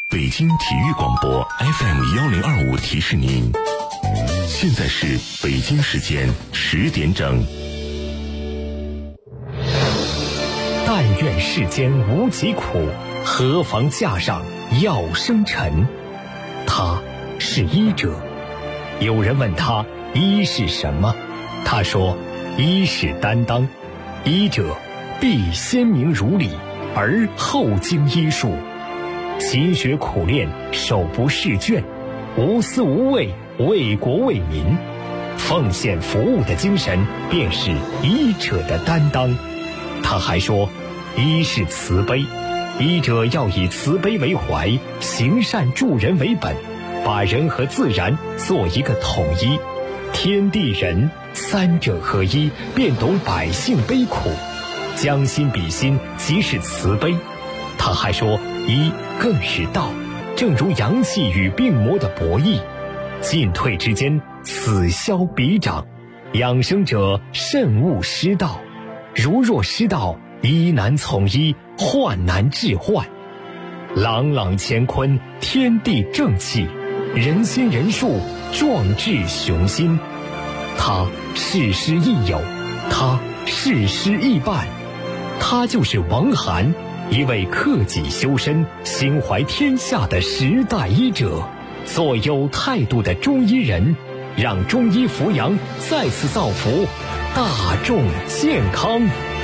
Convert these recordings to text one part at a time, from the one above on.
北京体育广播 FM1025提示您，现在是北京时间10点整。 但愿世间无疾苦，何妨架上药生尘。他是医者。有人问他医是什么，他说医是担当，医者必先明如理，而后经医术，勤学苦练，手不释卷，无私无畏，为国为民，奉献服务的精神便是医者的担当。他还说医是慈悲，医者要以慈悲为怀，行善助人为本，把人和自然做一个统一，天地人三者合一，便懂百姓悲苦，将心比心，即是慈悲。他还说医更是道，正如阳气与病魔的博弈，进退之间，此消彼长，养生者慎勿失道，如若失道，医难从医，患难治患。朗朗乾坤，天地正气，人心人术，壮志雄心。他事师亦友，他事师亦伴，他就是王涵，一位克己修身、心怀天下的时代医者，做有态度的中医人，让中医扶阳再次造福大众健康。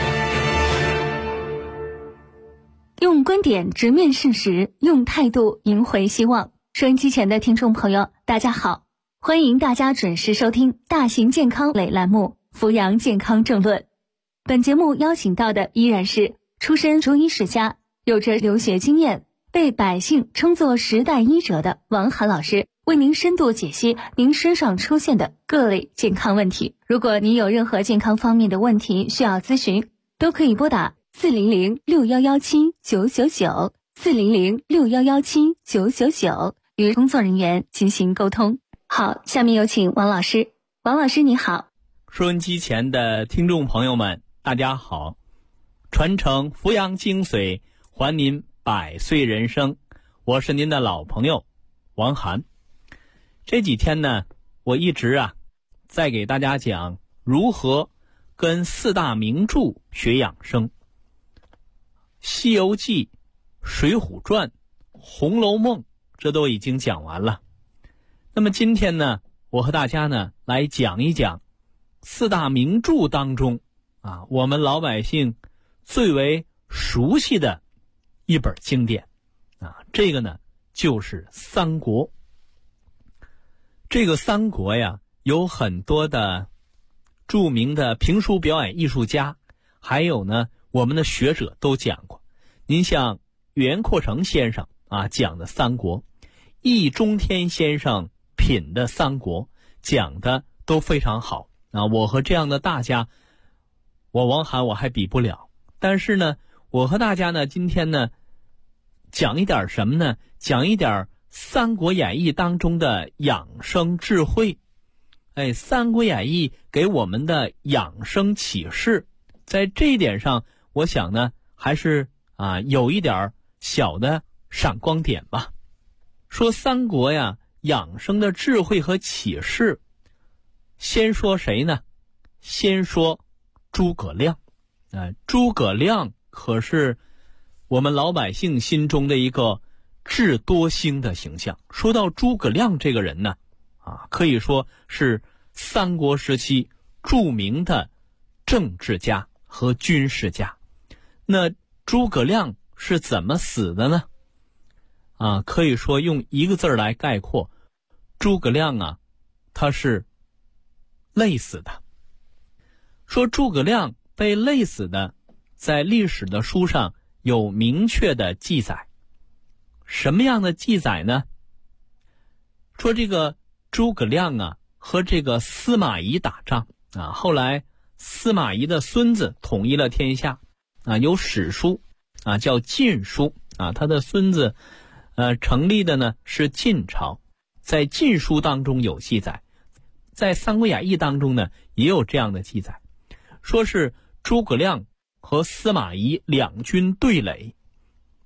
用观点直面事实，用态度赢回希望。收音机前的听众朋友，大家好，欢迎大家准时收听大型健康类栏目《扶阳健康政论》。本节目邀请到的依然是出身中医世家，有着留学经验，被百姓称作时代医者的王涵老师，为您深度解析您身上出现的各类健康问题。如果您有任何健康方面的问题需要咨询，都可以拨打400611799 400611799与工作人员进行沟通。好，下面有请王老师。王老师你好。 收音机前的听众朋友们大家好，传承扶阳精髓，还您百岁人生，我是您的老朋友王涵。这几天呢，我一直在给大家讲如何跟4大名著学养生。西游记、水浒传、红楼梦这都已经讲完了。那么今天呢，我和大家呢来讲一讲4大名著当中我们老百姓最为熟悉的一本经典这个呢就是三国。这个三国呀，有很多的著名的评书表演艺术家，还有呢我们的学者都讲过。您像袁阔成先生讲的三国，易中天先生品的三国，讲的都非常好我和这样的大家，我王涵我还比不了。但是呢，我和大家呢今天呢讲一点什么呢？讲一点三国演义当中的养生智慧。三国演义给我们的养生启示，在这一点上我想呢还是有一点小的闪光点吧。说三国呀，养生的智慧和启示，先说谁呢？先说诸葛亮。诸葛亮可是我们老百姓心中的一个智多星的形象。说到诸葛亮这个人呢可以说是三国时期著名的政治家和军事家。那诸葛亮是怎么死的呢？可以说用一个字来概括，诸葛亮他是累死的。说诸葛亮被累死的，在历史的书上有明确的记载。什么样的记载呢？说这个诸葛亮和这个司马懿打仗后来司马懿的孙子统一了天下有史书叫晋书他的孙子成立的呢是晋朝。在晋书当中有记载，在三国演义当中呢也有这样的记载，说是诸葛亮和司马懿两军对垒，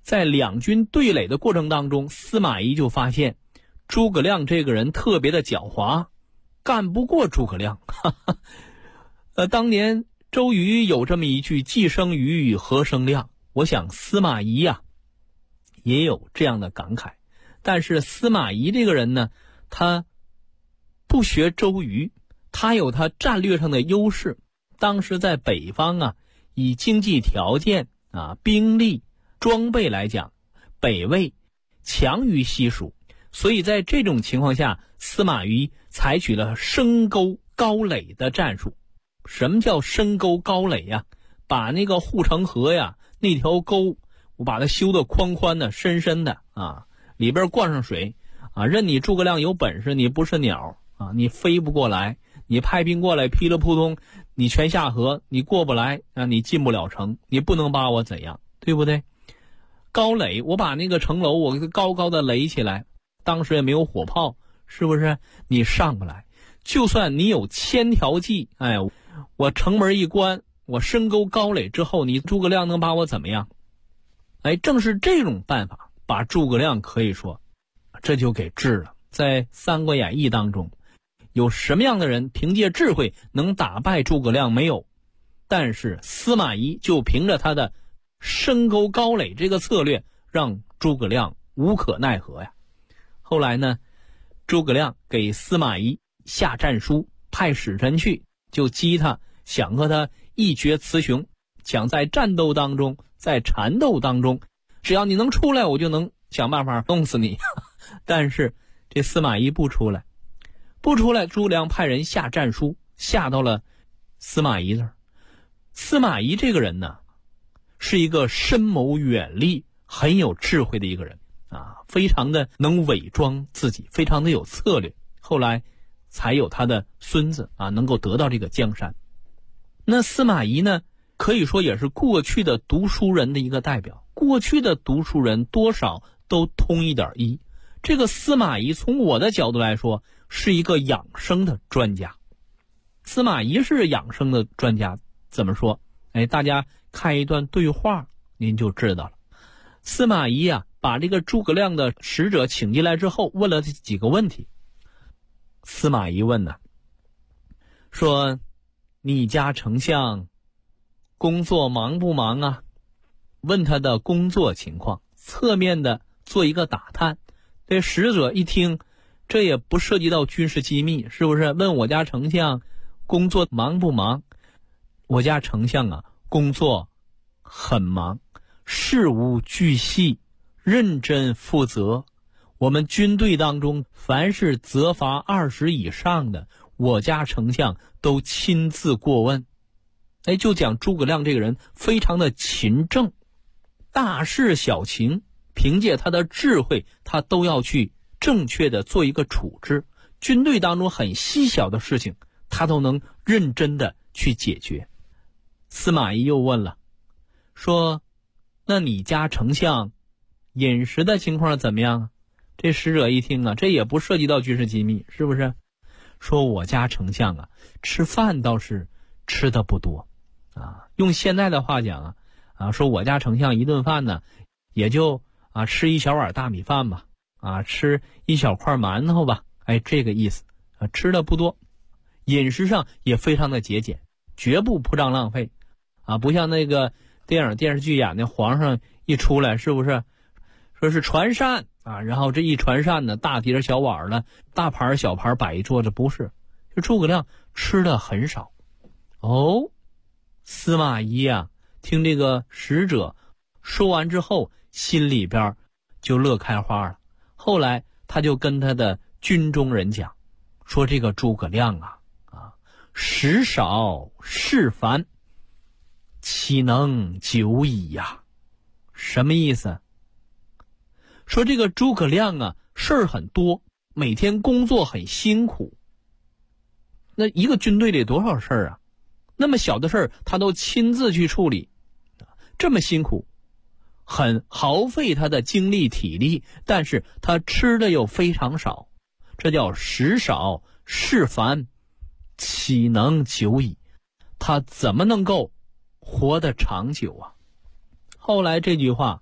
在两军对垒的过程当中，司马懿就发现诸葛亮这个人特别的狡猾，干不过诸葛亮。当年周瑜有这么一句既生瑜何生亮，我想司马懿呀也有这样的感慨。但是司马懿这个人呢，他不学周瑜，他有他战略上的优势。当时在北方啊，以经济条件啊、兵力、装备来讲，北魏强于西蜀，所以在这种情况下，司马懿采取了深沟高垒的战术。什么叫深沟高垒呀？把那个护城河呀，那条沟，我把它修得宽宽的、深深的啊，里边灌上水啊，任你诸葛亮有本事，你不是鸟啊，你飞不过来，你派兵过来噼里扑通，你全下河，你过不来啊，你进不了城，你不能把我怎样，对不对？高垒，我把那个城楼我高高的垒起来，当时也没有火炮，是不是？你上不来，就算你有1000条计，哎，我城门一关，我深沟高垒之后，你诸葛亮能把我怎么样？哎，正是这种办法把诸葛亮可以说这就给治了。在《三国演义》当中，有什么样的人凭借智慧能打败诸葛亮？没有。但是司马懿就凭着他的深沟高垒这个策略，让诸葛亮无可奈何呀。后来呢，诸葛亮给司马懿下战书，派使臣去，就激他，想和他一决雌雄，想在战斗当中，在缠斗当中，只要你能出来，我就能想办法弄死你。但是这司马懿不出来，诸葛亮派人下战书，下到了司马懿这儿。司马懿这个人呢，是一个深谋远虑、很有智慧的一个人啊，非常的能伪装自己，非常的有策略。后来才有他的孙子啊，能够得到这个江山。那司马懿呢，可以说也是过去的读书人的一个代表。过去的读书人多少都通一点医。这个司马懿从我的角度来说，是一个养生的专家。司马懿是养生的专家，怎么说？哎，大家看一段对话，您就知道了。司马懿啊，把这个诸葛亮的使者请进来之后，问了几个问题。司马懿问呢，说你家丞相工作忙不忙啊？问他的工作情况，侧面的做一个打探。这使者一听，这也不涉及到军事机密，是不是？问我家丞相工作忙不忙？我家丞相啊，工作很忙，事无巨细，认真负责。我们军队当中，凡是责罚20以上的，我家丞相都亲自过问。哎，就讲诸葛亮这个人非常的勤政，大事小情，凭借他的智慧，他都要去正确的做一个处置。军队当中很细小的事情，他都能认真的去解决。司马懿又问了，说那你家丞相饮食的情况怎么样啊？这使者一听啊，这也不涉及到军事机密，是不是？说我家丞相啊，吃饭倒是吃的不多啊。用现在的话讲啊，说我家丞相一顿饭呢，也就吃一小碗大米饭吧，吃一小块馒头吧，哎，这个意思啊，吃的不多，饮食上也非常的节俭，绝不铺张浪费啊，不像那个电影电视剧演的皇上一出来，是不是说是传膳啊？然后这一传膳呢，大碟小碗的，大盘小盘摆一桌子，不是，这诸葛亮吃的很少。哦，司马懿啊，听这个使者说完之后，心里边就乐开花了。后来他就跟他的军中人讲，说这个诸葛亮食少事繁，岂能久矣呀？什么意思？说这个诸葛亮啊，事儿很多，每天工作很辛苦。那一个军队里多少事儿啊？那么小的事儿他都亲自去处理，这么辛苦，很耗费他的精力体力，但是他吃的又非常少，这叫食少事繁，岂能久矣？他怎么能够活得长久啊？后来这句话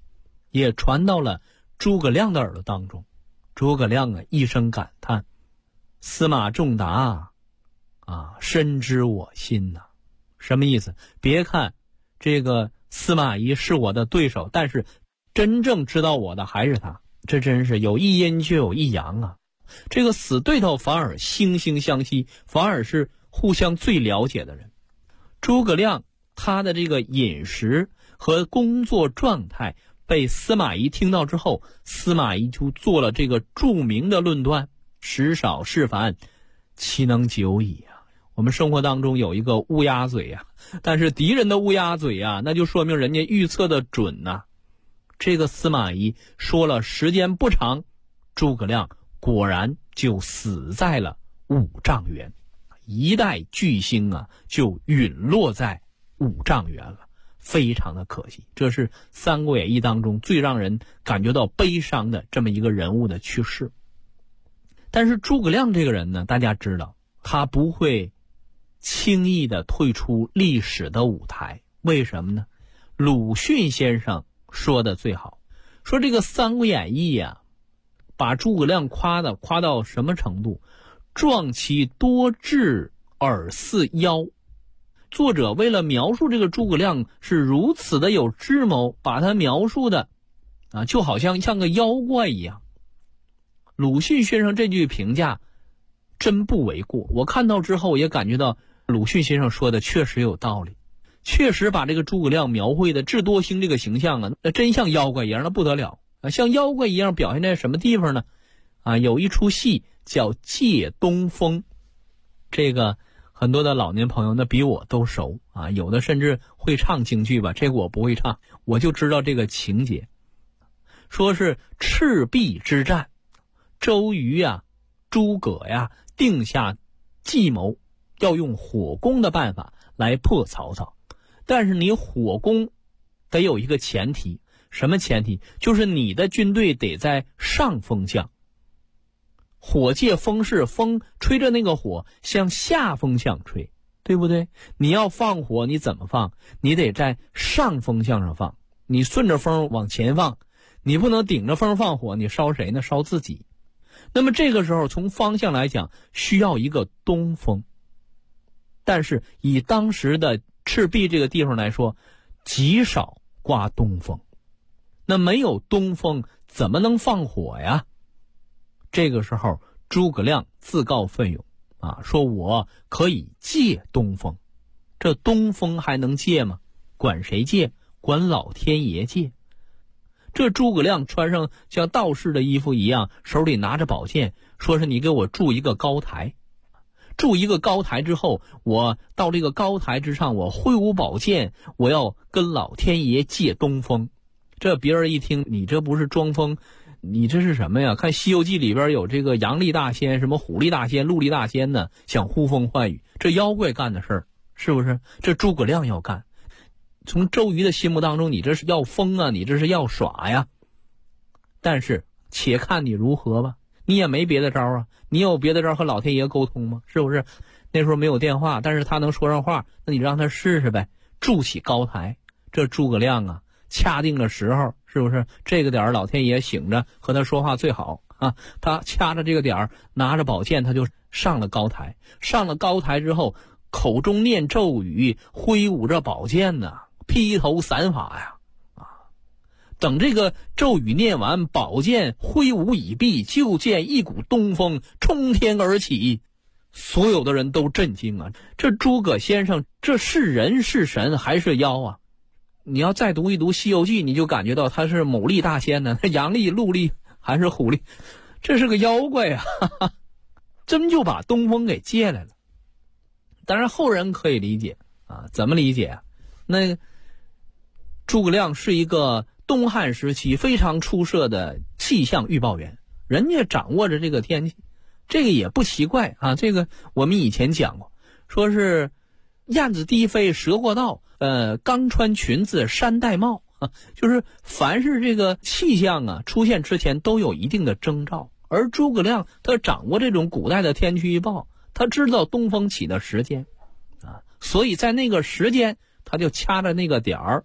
也传到了诸葛亮的耳朵当中。诸葛亮啊一声感叹：司马仲达深知我心呐。什么意思？别看这个司马懿是我的对手，但是真正知道我的还是他。这真是有一阴就有一阳啊，这个死对头反而惺惺相惜，反而是互相最了解的人。诸葛亮他的这个饮食和工作状态被司马懿听到之后，司马懿就做了这个著名的论断：食少事烦，其能久矣啊。我们生活当中有一个乌鸦嘴啊，但是敌人的乌鸦嘴啊，那就说明人家预测的准呐。这个司马懿说了时间不长，诸葛亮果然就死在了五丈原，一代巨星啊就陨落在五丈原了，非常的可惜。这是《三国演义》当中最让人感觉到悲伤的这么一个人物的去世。但是诸葛亮这个人呢，大家知道他不会轻易的退出历史的舞台。为什么呢？鲁迅先生说的最好，说这个《三国演义》啊，把诸葛亮夸到什么程度？壮其多智而似妖。作者为了描述这个诸葛亮是如此的有智谋，把他描述的就好像个妖怪一样。鲁迅先生这句评价真不为过，我看到之后也感觉到鲁迅先生说的确实有道理，确实把这个诸葛亮描绘的智多星这个形象那真像妖怪一样，那不得了像妖怪一样表现在什么地方呢？有一出戏叫《借东风》，这个很多的老年朋友那比我都熟有的甚至会唱京剧吧，这个我不会唱，我就知道这个情节。说是赤壁之战，周瑜诸葛定下计谋，要用火攻的办法来破曹操。但是你火攻得有一个前提，什么前提？就是你的军队得在上风向，火借风势，风吹着那个火向下风向吹，对不对？你要放火你怎么放？你得在上风向上放，你顺着风往前放，你不能顶着风放火，你烧谁呢？烧自己。那么这个时候从方向来讲需要一个东风，但是以当时的赤壁这个地方来说，极少刮东风，那没有东风怎么能放火呀？这个时候诸葛亮自告奋勇说我可以借东风。这东风还能借吗？管谁借？管老天爷借。这诸葛亮穿上像道士的衣服一样，手里拿着宝剑，说是你给我筑一个高台。筑一个高台之后，我到这个高台之上，我挥舞宝剑，我要跟老天爷借东风。这别人一听，你这不是装疯，你这是什么呀？看《西游记》里边有这个阳历大仙，什么虎力大仙、陆力大仙呢，想呼风唤雨，这妖怪干的事儿，是不是？这诸葛亮要干。从周瑜的心目当中，你这是要疯啊，你这是要耍呀。但是且看你如何吧，你也没别的招你有别的招和老天爷沟通吗？是不是？那时候没有电话，但是他能说上话，那你让他试试呗。筑起高台，这诸葛亮掐定了时候，是不是？这个点老天爷醒着和他说话最好他掐着这个点拿着宝剑，他就上了高台。上了高台之后，口中念咒语，挥舞着宝剑披头散发呀等这个咒语念完，宝剑挥舞已毕，就见一股东风冲天而起，所有的人都震惊这诸葛先生这是人是神还是妖你要再读一读《西游记》，你就感觉到他是某力大仙呢，阳力、陆力还是虎力，这是个妖怪真就把东风给借来了。当然后人可以理解怎么理解那诸葛亮是一个东汉时期非常出色的气象预报员，人家掌握着这个天气，这个也不奇怪这个我们以前讲过，说是燕子低飞蛇过道，刚穿裙子山戴帽就是凡是这个气象出现之前都有一定的征兆。而诸葛亮他掌握这种古代的天气预报，他知道东风起的时间所以在那个时间他就掐着那个点儿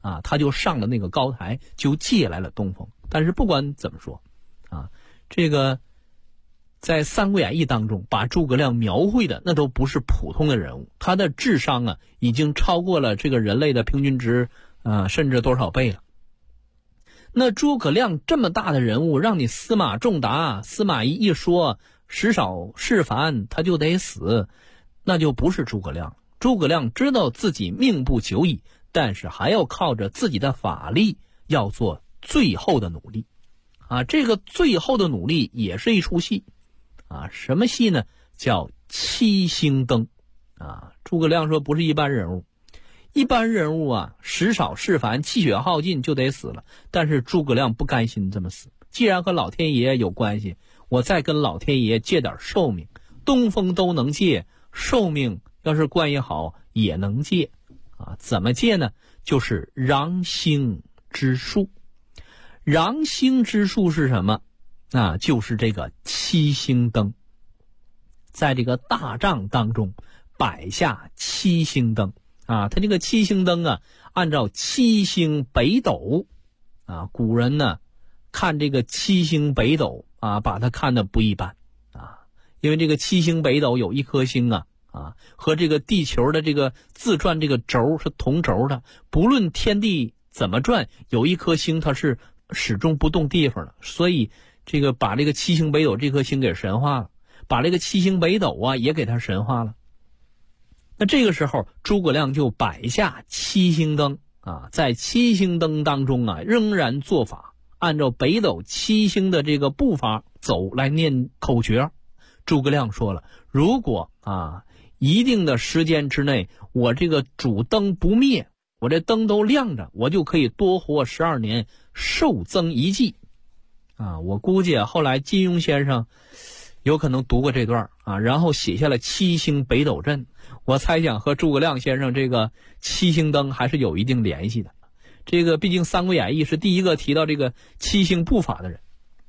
啊，他就上了那个高台，就借来了东风。但是不管怎么说啊，这个在《三国演义》当中把诸葛亮描绘的那都不是普通的人物，他的智商啊已经超过了这个人类的平均值甚至多少倍了。那诸葛亮这么大的人物，让你司马仲达、司马懿一说时少事烦他就得死，那就不是诸葛亮。诸葛亮知道自己命不久矣，但是还要靠着自己的法力要做最后的努力啊！这个最后的努力也是一出戏啊！什么戏呢？叫七星灯啊！诸葛亮说不是一般人物，一般人物啊时少事烦，气血耗尽就得死了，但是诸葛亮不甘心这么死，既然和老天爷有关系，我再跟老天爷借点寿命，东风都能借，寿命要是关系好也能借啊！怎么借呢？就是禳星之术。禳星之术是什么？就是这个七星灯。在这个大帐当中摆下七星灯啊，它这个七星灯啊，按照七星北斗啊，古人呢看这个七星北斗啊，把它看得不一般啊，因为这个七星北斗有一颗星啊和这个地球的这个自转这个轴是同轴的，不论天地怎么转，有一颗星它是始终不动地方的，所以这个把这个七星北斗这颗星给神化了，把这个七星北斗啊也给它神化了。那这个时候诸葛亮就摆下七星灯啊，在七星灯当中啊仍然做法，按照北斗七星的这个步伐走来念口诀。诸葛亮说了，如果一定的时间之内我这个主灯不灭，我这灯都亮着，我就可以多活12年，寿增一纪我估计后来金庸先生有可能读过这段然后写下了七星北斗阵。我猜想和诸葛亮先生这个七星灯还是有一定联系的。这个毕竟《三国演义》是第一个提到这个七星步法的人。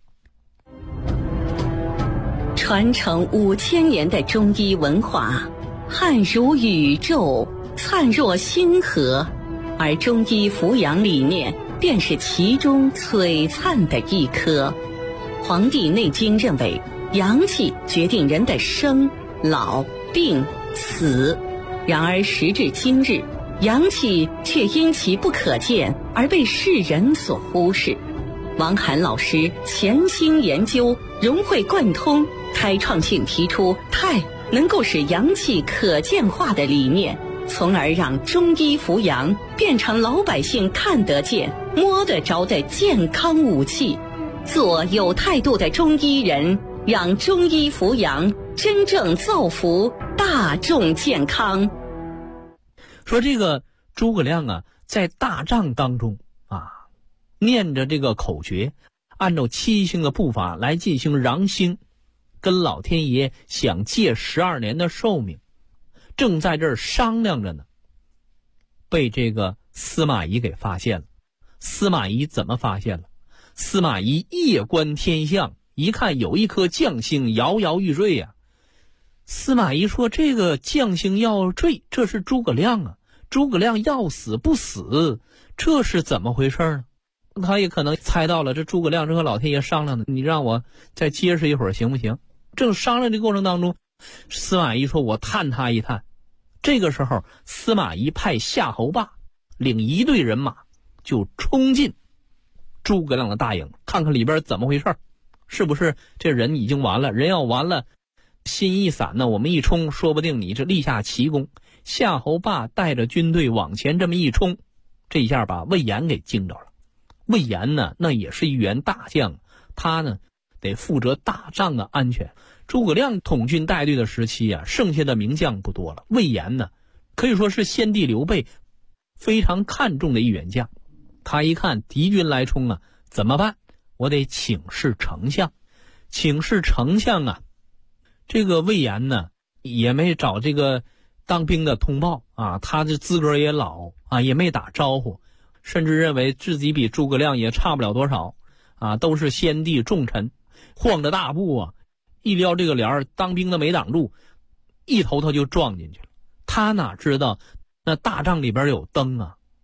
传承5000年的中医文化，汉如宇宙，灿若星河，而中医扶阳理念便是其中璀璨的一颗。《黄帝内经》认为，阳气决定人的生、老、病、死。然而时至今日，阳气却因其不可见而被世人所忽视。王涵老师潜心研究，融会贯通，开创性提出太能够使阳气可见化的理念，从而让中医扶阳变成老百姓看得见、摸得着的健康武器。做有态度的中医人，让中医扶阳真正造福大众健康。 说这个诸葛亮在大帐当中念着这个口诀，按照七星的步伐来进行禳星，跟老天爷想借12年的寿命，正在这儿商量着呢，被这个司马懿给发现了。司马懿怎么发现了？司马懿夜观天象，一看有一颗将星摇摇欲坠司马懿说，这个将星要坠，这是诸葛亮诸葛亮要死不死，这是怎么回事呢？他也可能猜到了，这诸葛亮正和老天爷商量呢，你让我再结实一会儿行不行？正商量的过程当中，司马懿说，我探他一探。这个时候司马懿派夏侯霸领一队人马就冲进诸葛亮的大营，看看里边怎么回事，是不是这人已经完了？人要完了，心一散呢，我们一冲，说不定你这立下奇功。夏侯霸带着军队往前这么一冲，这一下把魏延给惊着了。魏延呢，那也是一员大将，他呢得负责大帐的安全。诸葛亮统军带队的时期剩下的名将不多了。魏延呢，可以说是先帝刘备非常看重的一员将。他一看敌军来冲怎么办？我得请示丞相。请示丞相这个魏延呢，也没找这个当兵的通报他这资格也老也没打招呼，甚至认为自己比诸葛亮也差不了多少都是先帝重臣，晃着大步一撩这个帘，当兵的没挡住，一头他就撞进去了。他哪知道那大帐里边有灯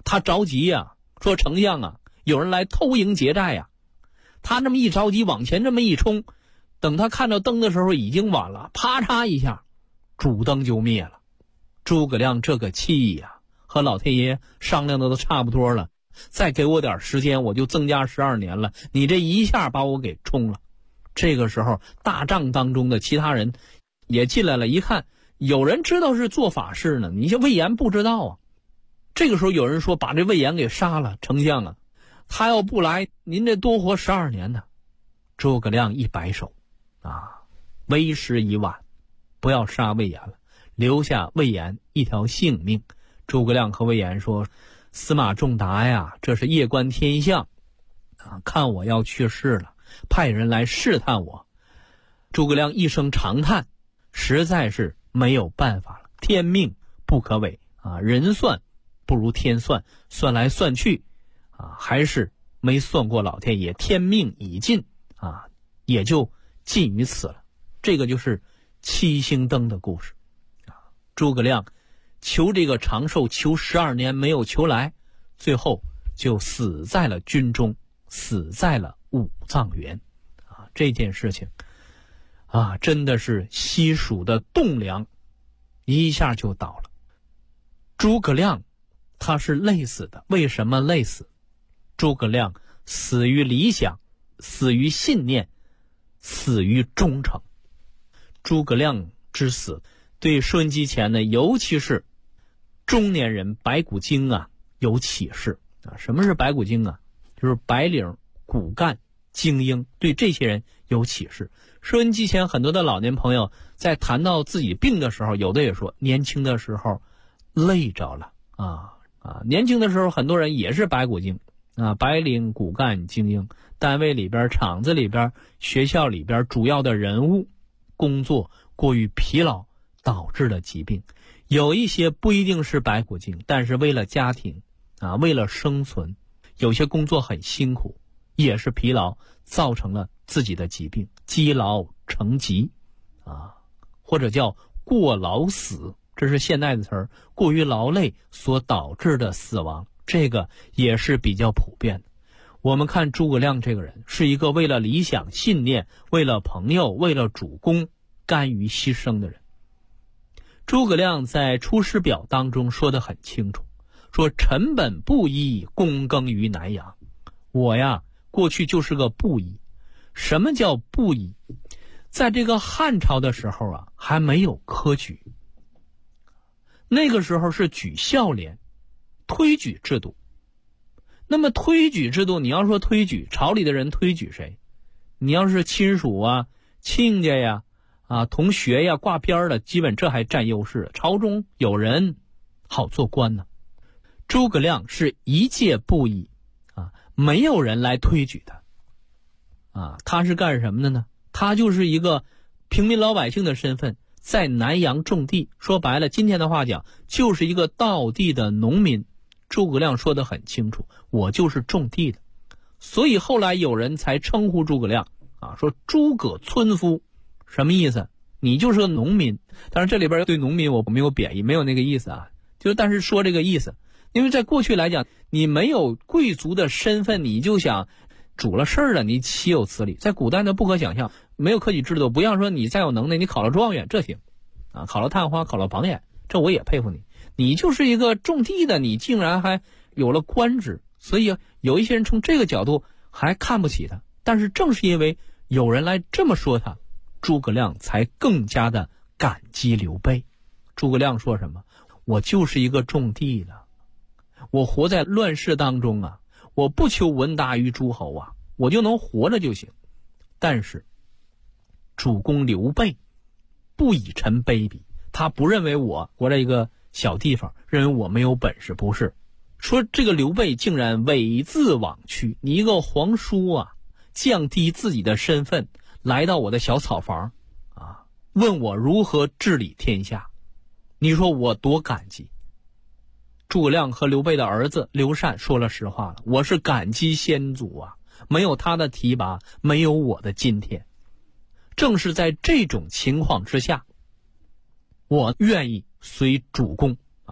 他着急呀，说丞相啊，有人来偷营劫寨呀。他这么一着急，往前这么一冲，等他看到灯的时候已经晚了，啪嚓一下，主灯就灭了。诸葛亮这个气呀，和老天爷商量的都差不多了，再给我点时间，我就增加12年了，你这一下把我给冲了。这个时候大帐当中的其他人也进来了，一看有人知道是做法事呢，你这魏延不知道啊。这个时候有人说把这魏延给杀了，丞相啊，他要不来您这多活12年呢。诸葛亮一摆手啊，为时已晚，不要杀魏延了，留下魏延一条性命。诸葛亮和魏延说，司马仲达呀，这是夜观天象啊，看我要去世了，派人来试探我。诸葛亮一声长叹，实在是没有办法了，天命不可违啊，人算不如天算，算来算去啊，还是没算过老天爷，天命已尽啊，也就尽于此了。这个就是七星灯的故事啊。诸葛亮求这个长寿，求12年没有求来，最后就死在了军中，死在了五脏园啊。这件事情啊，真的是西蜀的栋梁一下就倒了。诸葛亮他是累死的，为什么累死？诸葛亮死于理想，死于信念，死于忠诚。诸葛亮之死对收音机前呢，尤其是中年人白骨精啊有启示啊。什么是白骨精啊？就是白领、骨干、精英，对这些人有启示。收音机前很多的老年朋友在谈到自己病的时候，有的也说年轻的时候累着了年轻的时候很多人也是白骨精啊，白领、骨干、精英，单位里边、厂子里边、学校里边主要的人物，工作过于疲劳导致的疾病。有一些不一定是白骨精，但是为了家庭啊，为了生存，有些工作很辛苦，也是疲劳造成了自己的疾病，积劳成疾啊，或者叫过劳死，这是现代的词儿，过于劳累所导致的死亡，这个也是比较普遍的。我们看诸葛亮这个人是一个为了理想信念，为了朋友，为了主公甘于牺牲的人。诸葛亮在《出师表》当中说得很清楚，说臣本布衣，躬耕于南阳。我呀过去就是个布衣。什么叫布衣？在这个汉朝的时候啊，还没有科举，那个时候是举孝廉，推举制度。那么推举制度，你要说推举，朝里的人推举谁？你要是亲属啊、亲家呀、同学呀、挂边的，基本这还占优势。朝中有人好做官呢。诸葛亮是一介布衣啊，没有人来推举他啊。他是干什么的呢？他就是一个平民老百姓的身份，在南阳种地。说白了，今天的话讲，就是一个道地的农民。诸葛亮说得很清楚，我就是种地的。所以后来有人才称呼诸葛亮啊，说诸葛村夫，什么意思？你就是个农民。当然这里边对农民我没有贬义，没有那个意思啊，但是说这个意思。因为在过去来讲，你没有贵族的身份，你就想主了事儿了，你岂有此理？在古代呢不可想象，没有科举制度，不要说你再有能耐，你考了状元这行啊，考了探花，考了榜眼，这我也佩服你。你就是一个种地的，你竟然还有了官职，所以有一些人从这个角度还看不起他。但是正是因为有人来这么说他，诸葛亮才更加的感激刘备。诸葛亮说什么？我就是一个种地的，我活在乱世当中啊，我不求闻达于诸侯啊，我就能活着就行。但是主公刘备不以臣卑鄙，他不认为我活在一个小地方，认为我没有本事，不是。说这个刘备竟然猥自枉屈，你一个皇叔啊，降低自己的身份来到我的小草房啊，问我如何治理天下，你说我多感激。诸葛亮和刘备的儿子刘禅说了实话了，我是感激先祖啊，没有他的提拔，没有我的今天。正是在这种情况之下，我愿意随主公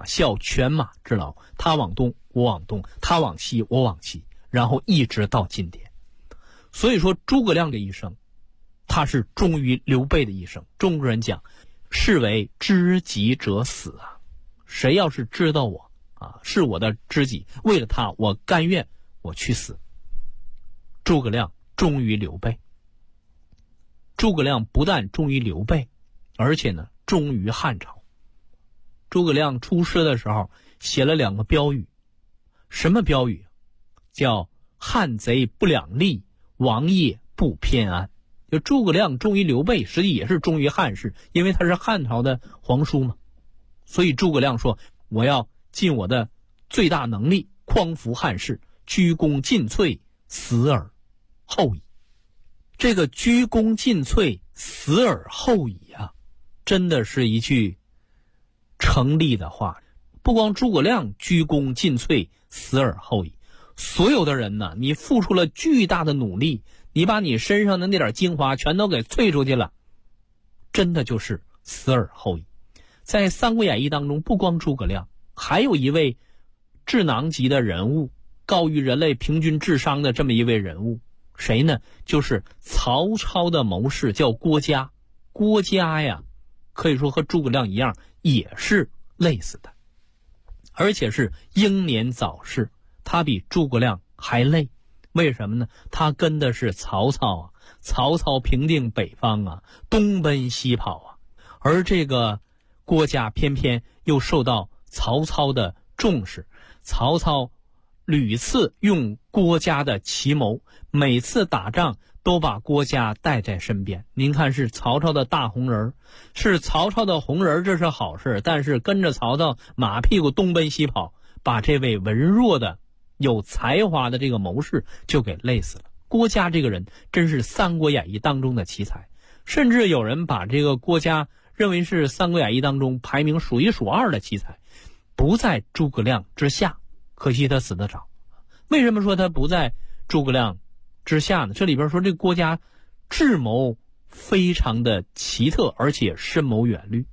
效犬马之劳，他往东我往东，他往西我往西，然后一直到今天。所以说诸葛亮这一生，他是忠于刘备的一生。中国人讲，是为知己者死啊，谁要是知道我是我的知己，为了他我甘愿我去死。诸葛亮忠于刘备。诸葛亮不但忠于刘备，而且呢忠于汉朝。诸葛亮出师的时候写了2个标语。什么标语？叫汉贼不两立，王业不偏安。就诸葛亮忠于刘备，实际也是忠于汉室，因为他是汉朝的皇叔嘛。所以诸葛亮说，我要尽我的最大能力匡扶汉室，鞠躬尽瘁，死而后已。这个鞠躬尽瘁，死而后已啊，真的是一句成立的话。不光诸葛亮鞠躬尽瘁，死而后已，所有的人呢，你付出了巨大的努力，你把你身上的那点精华全都给萃出去了，真的就是死而后已。在《三国演义》当中，不光诸葛亮，还有一位智囊级的人物，高于人类平均智商的这么一位人物，谁呢？就是曹操的谋士，叫郭嘉。郭嘉呀，可以说和诸葛亮一样，也是累死的，而且是英年早逝。他比诸葛亮还累，为什么呢？他跟的是曹操啊，曹操平定北方啊，东奔西跑啊，而这个郭嘉偏偏又受到曹操的重视。曹操屡次用郭嘉的奇谋，每次打仗都把郭嘉带在身边。您看，是曹操的大红人，是曹操的红人，这是好事，但是跟着曹操马屁股东奔西跑，把这位文弱的有才华的这个谋士就给累死了。郭嘉这个人真是《三国演义》当中的奇才，甚至有人把这个郭嘉认为是《三国演义》当中排名数1数2的奇才，不在诸葛亮之下，可惜他死得早。为什么说他不在诸葛亮之下呢？这里边说这个郭嘉智谋非常的奇特，而且深谋远虑。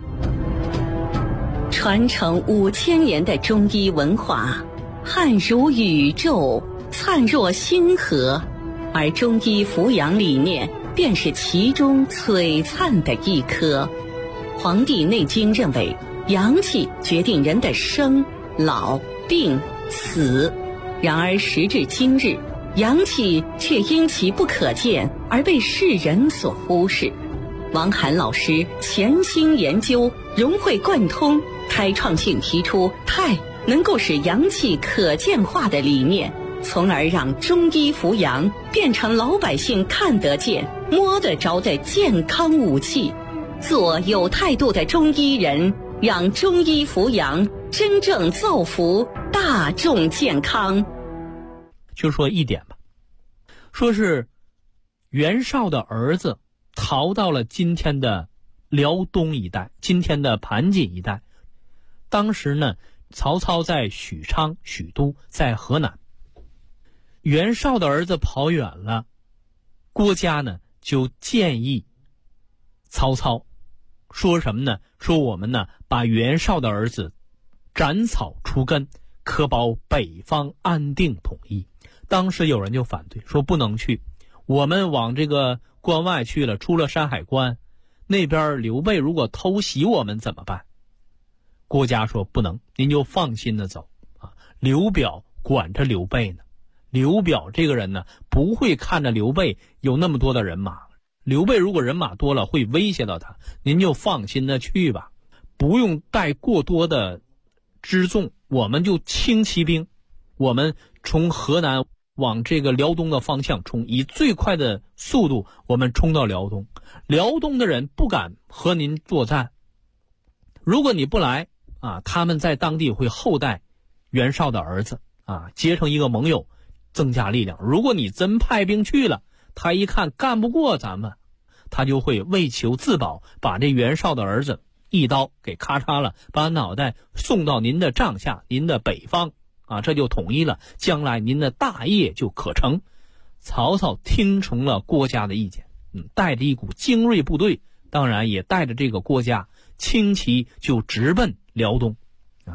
传承5000年的中医文化，汉如宇宙，灿若星河，而中医扶阳理念便是其中璀璨的一颗。《黄帝内经》认为，阳气决定人的生、老、病、死。然而时至今日，阳气却因其不可见而被世人所忽视。王涵老师潜心研究，融会贯通，开创性提出太能够使阳气可见化的理念，从而让中医扶阳变成老百姓看得见、摸得着的健康武器。做有态度的中医人，让中医扶阳真正造福大众健康。 就说一点吧，说是袁绍的儿子逃到了今天的辽东一带，今天的盘锦一带。当时呢，曹操在许昌、许都，在河南。袁绍的儿子跑远了，郭嘉呢就建议曹操说什么呢？说我们呢把袁绍的儿子斩草除根，可保北方安定统一。当时有人就反对，说不能去，我们往这个关外去了，出了山海关，那边刘备如果偷袭我们怎么办？郭嘉说不能，您就放心的走啊。刘表管着刘备呢，刘表这个人呢不会看着刘备有那么多的人马，刘备如果人马多了会威胁到他，您就放心的去吧，不用带过多的辎重，我们就轻骑兵，我们从河南往这个辽东的方向冲，以最快的速度我们冲到辽东。辽东的人不敢和您作战，如果你不来啊，他们在当地会厚待袁绍的儿子啊，结成一个盟友，增加力量。如果你真派兵去了，他一看干不过咱们，他就会为求自保，把这袁绍的儿子一刀给咔嚓了，把脑袋送到您的帐下，您的北方啊，这就统一了，将来您的大业就可成。曹操听从了郭嘉的意见，带着一股精锐部队，当然也带着这个郭嘉，轻骑就直奔辽东。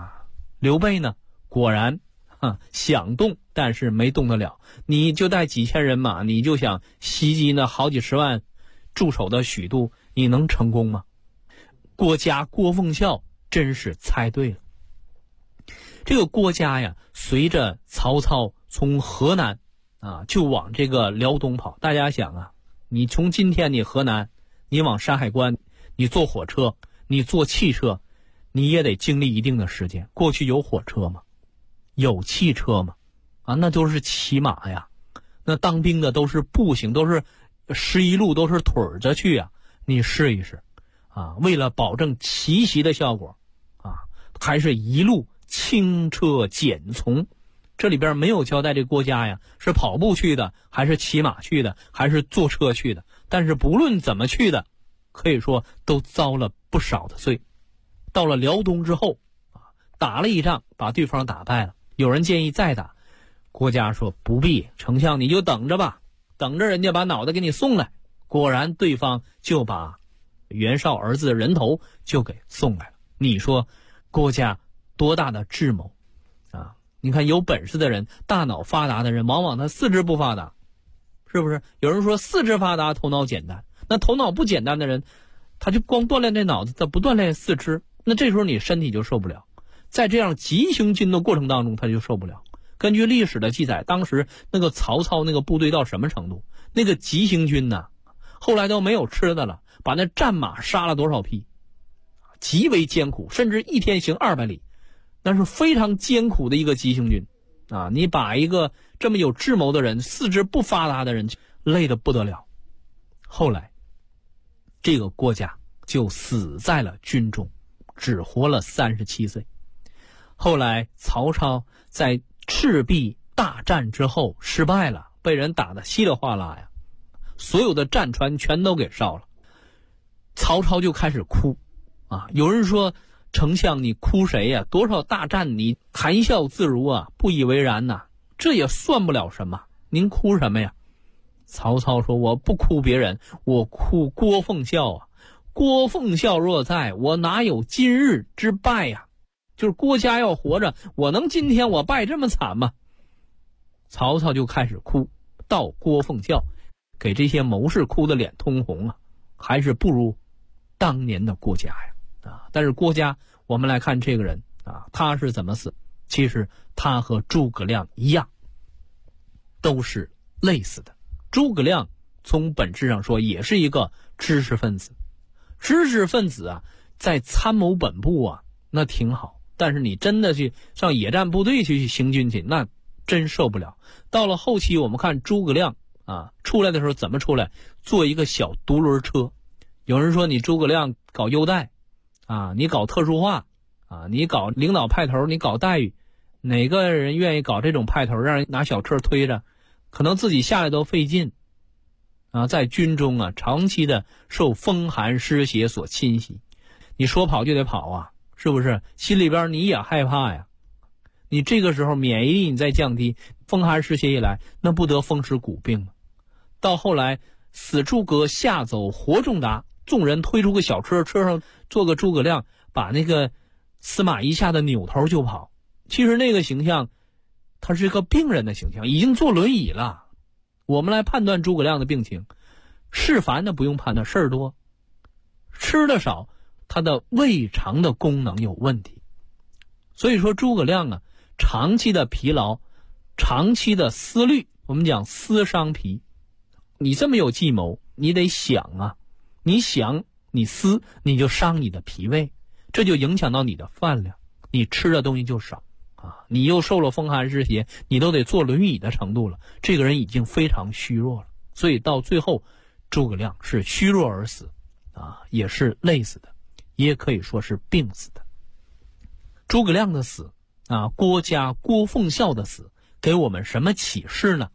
刘备呢，果然想动，但是没动得了。你就带几千人马，你就想袭击那好几十万驻守的许都，你能成功吗？郭嘉郭奉孝真是猜对了。这个郭嘉呀，随着曹操从河南就往这个辽东跑。大家想你从今天你河南，你往山海关，你坐火车，你坐汽车，你也得经历一定的时间。过去有火车吗？有汽车吗？那都是骑马呀。那当兵的都是步行，都是11路，都是腿着去呀。你试一试为了保证奇袭的效果还是一路轻车简从。这里边没有交代这郭嘉呀是跑步去的，还是骑马去的，还是坐车去的。但是不论怎么去的，可以说都遭了不少的罪。到了辽东之后打了一仗，把对方打败了。有人建议再打，郭嘉说不必，丞相你就等着吧，等着人家把脑袋给你送来。果然对方就把袁绍儿子的人头就给送来了。你说郭嘉多大的智谋你看有本事的人，大脑发达的人，往往他四肢不发达，是不是？有人说四肢发达头脑简单，那头脑不简单的人，他就光锻炼这脑子，他不锻炼四肢，那这时候你身体就受不了。在这样急行军的过程当中，他就受不了。根据历史的记载，当时那个曹操那个部队到什么程度？那个急行军后来都没有吃的了，把那战马杀了多少匹，极为艰苦，甚至一天行200里，那是非常艰苦的一个急行军你把一个这么有智谋的人，四肢不发达的人累得不得了。后来这个郭嘉就死在了军中，只活了37岁。后来曹操在赤壁大战之后失败了，被人打得稀里哗啦呀，所有的战船全都给烧了。曹操就开始哭有人说丞相你哭谁呀？多少大战你谈笑自如不以为然这也算不了什么，您哭什么呀？曹操说我不哭别人，我哭郭奉孝郭奉孝若在，我哪有今日之败呀？就是郭嘉要活着，我能今天我败这么惨吗？曹操就开始哭，到郭奉孝，给这些谋士哭得脸通红还是不如当年的郭嘉呀但是郭嘉，我们来看这个人他是怎么死？其实他和诸葛亮一样，都是累死的。诸葛亮从本质上说也是一个知识分子，知识分子在参谋本部那挺好，但是你真的去上野战部队去行军去，那真受不了。到了后期，我们看诸葛亮出来的时候怎么出来？坐一个小独轮车。有人说你诸葛亮搞优待你搞特殊化你搞领导派头，你搞待遇，哪个人愿意搞这种派头，让人拿小车推着，可能自己下来都费劲在军中长期的受风寒湿邪所侵袭，你说跑就得跑是不是？心里边你也害怕呀。你这个时候免疫力你再降低，风寒湿邪一来，那不得风湿骨病吗？到后来死诸葛下走活仲达，众人推出个小车，车上坐个诸葛亮，把那个司马懿吓得扭头就跑。其实那个形象他是个病人的形象，已经坐轮椅了。我们来判断诸葛亮的病情，事烦的不用判断，事儿多，吃的少，他的胃肠的功能有问题。所以说诸葛亮长期的疲劳，长期的思虑，我们讲思伤脾。你这么有计谋，你得想你想你思，你就伤你的脾胃，这就影响到你的饭量，你吃的东西就少你又受了风寒湿邪，你都得坐轮椅的程度了，这个人已经非常虚弱了。所以到最后诸葛亮是虚弱而死也是累死的，也可以说是病死的。诸葛亮的死郭嘉郭奉孝的死给我们什么启示呢？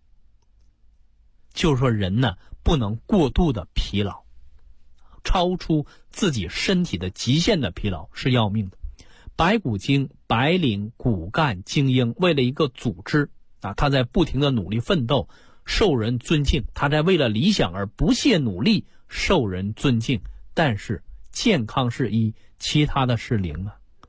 就是说人不能过度的疲劳，超出自己身体的极限的疲劳是要命的。白骨精、白领、骨干、精英，为了一个组织他在不停的努力奋斗，受人尊敬，他在为了理想而不懈努力，受人尊敬。但是健康是一，其他的是零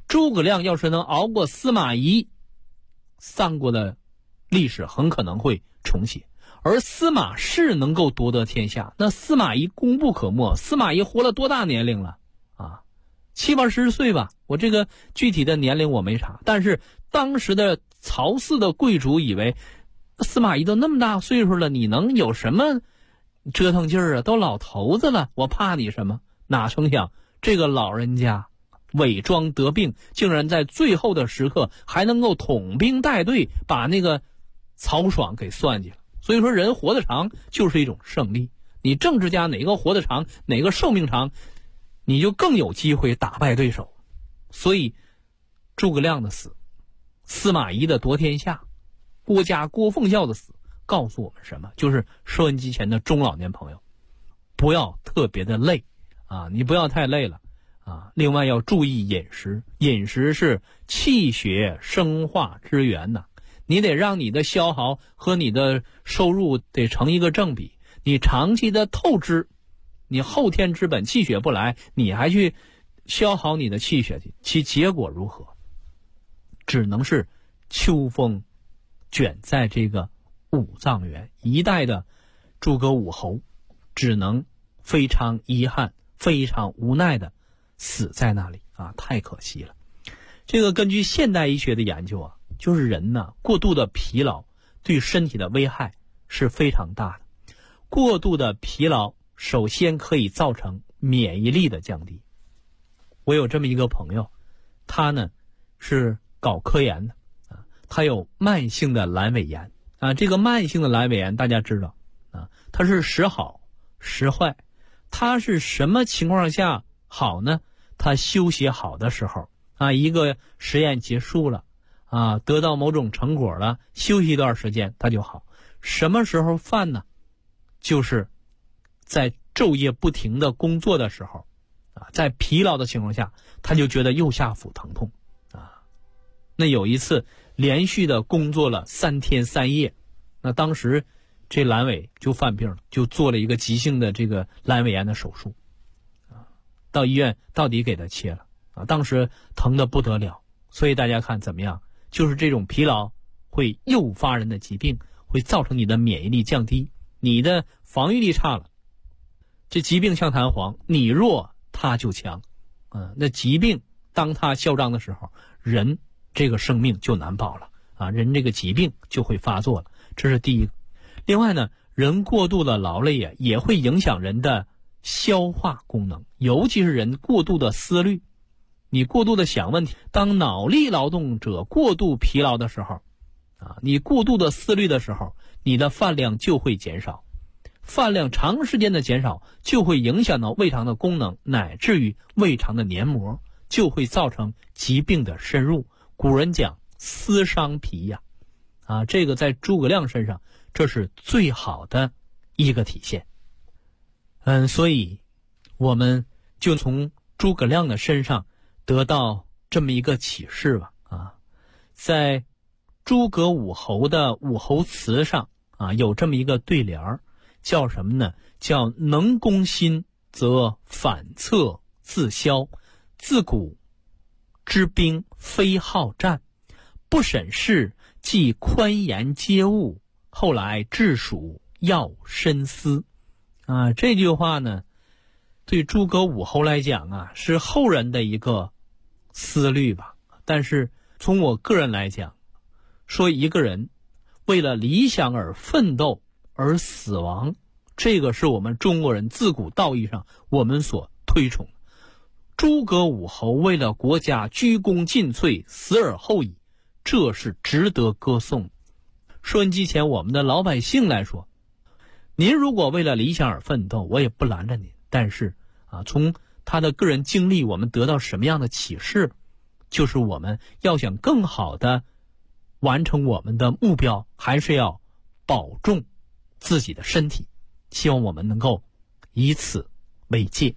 诸葛亮要是能熬过司马懿，三国的历史很可能会重写。而司马氏能够夺得天下，那司马懿功不可没。司马懿活了多大年龄了啊？70、80岁吧，我这个具体的年龄我没查。但是当时的曹氏的贵族以为司马懿都那么大岁数了，你能有什么折腾劲儿啊？都老头子了，我怕你什么？哪成想这个老人家伪装得病，竟然在最后的时刻还能够统兵带队，把那个曹爽给算计了。所以说人活得长就是一种胜利，你政治家哪个活得长，哪个寿命长，你就更有机会打败对手。所以诸葛亮的死，司马懿的夺天下，郭嘉郭奉孝的死，告诉我们什么？就是收音机前的中老年朋友，不要特别的累啊，你不要太累了啊。另外要注意饮食，饮食是气血生化之源呐。你得让你的消耗和你的收入得成一个正比。你长期的透支，你后天之本气血不来，你还去消耗你的气血去，其结果如何？只能是秋风卷在这个五脏园。一代的诸葛武侯只能非常遗憾、非常无奈的死在那里啊，太可惜了。这个根据现代医学的研究啊，就是人呢过度的疲劳对身体的危害是非常大的。过度的疲劳首先可以造成免疫力的降低。我有这么一个朋友，他呢是搞科研的啊，他有慢性的阑尾炎啊。这个慢性的阑尾炎大家知道啊，它是时好时坏。它是什么情况下好呢？他休息好的时候啊，一个实验结束了啊，得到某种成果了，休息一段时间它就好。什么时候犯呢？就是在昼夜不停的工作的时候啊，在疲劳的情况下，他就觉得右下腹疼痛啊。那有一次连续的工作了3天3夜，那当时这阑尾就犯病了，就做了一个急性的这个阑尾炎的手术啊，到医院到底给他切了啊，当时疼得不得了。所以大家看怎么样？就是这种疲劳会诱发人的疾病，会造成你的免疫力降低，你的防御力差了，这疾病像弹簧，你弱它就强那疾病当它嚣张的时候，人这个生命就难保了啊，人这个疾病就会发作了，这是第一个。另外呢，人过度的劳累也会影响人的消化功能，尤其是人过度的思虑，你过度的想问题。当脑力劳动者过度疲劳的时候啊，你过度的思虑的时候，你的饭量就会减少，饭量长时间的减少就会影响到胃肠的功能，乃至于胃肠的黏膜，就会造成疾病的深入。古人讲思伤脾呀啊，这个在诸葛亮身上这是最好的一个体现。所以我们就从诸葛亮的身上得到这么一个启示吧啊，在诸葛武侯的武侯祠上啊，有这么一个对联，叫什么呢？叫能攻心则反侧自消，自古之兵非好战，不审事即宽严皆误，后来治蜀要深思啊。这句话呢，对诸葛武侯来讲啊，是后人的一个思虑吧。但是从我个人来讲，说一个人为了理想而奋斗而死亡，这个是我们中国人自古道义上我们所推崇的。诸葛武侯为了国家鞠躬尽瘁，死而后已，这是值得歌颂。收音机前我们的老百姓来说，您如果为了理想而奋斗，我也不拦着您，但是啊，从他的个人经历我们得到什么样的启示？就是我们要想更好的完成我们的目标，还是要保重自己的身体。希望我们能够以此为戒。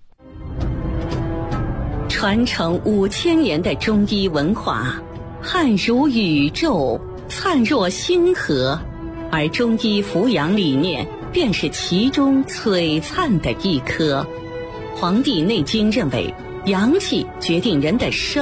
传承5000年的中医文化，汉如宇宙，灿若星河，而中医扶阳理念便是其中璀璨的一颗。《黄帝内经》认为，阳气决定人的生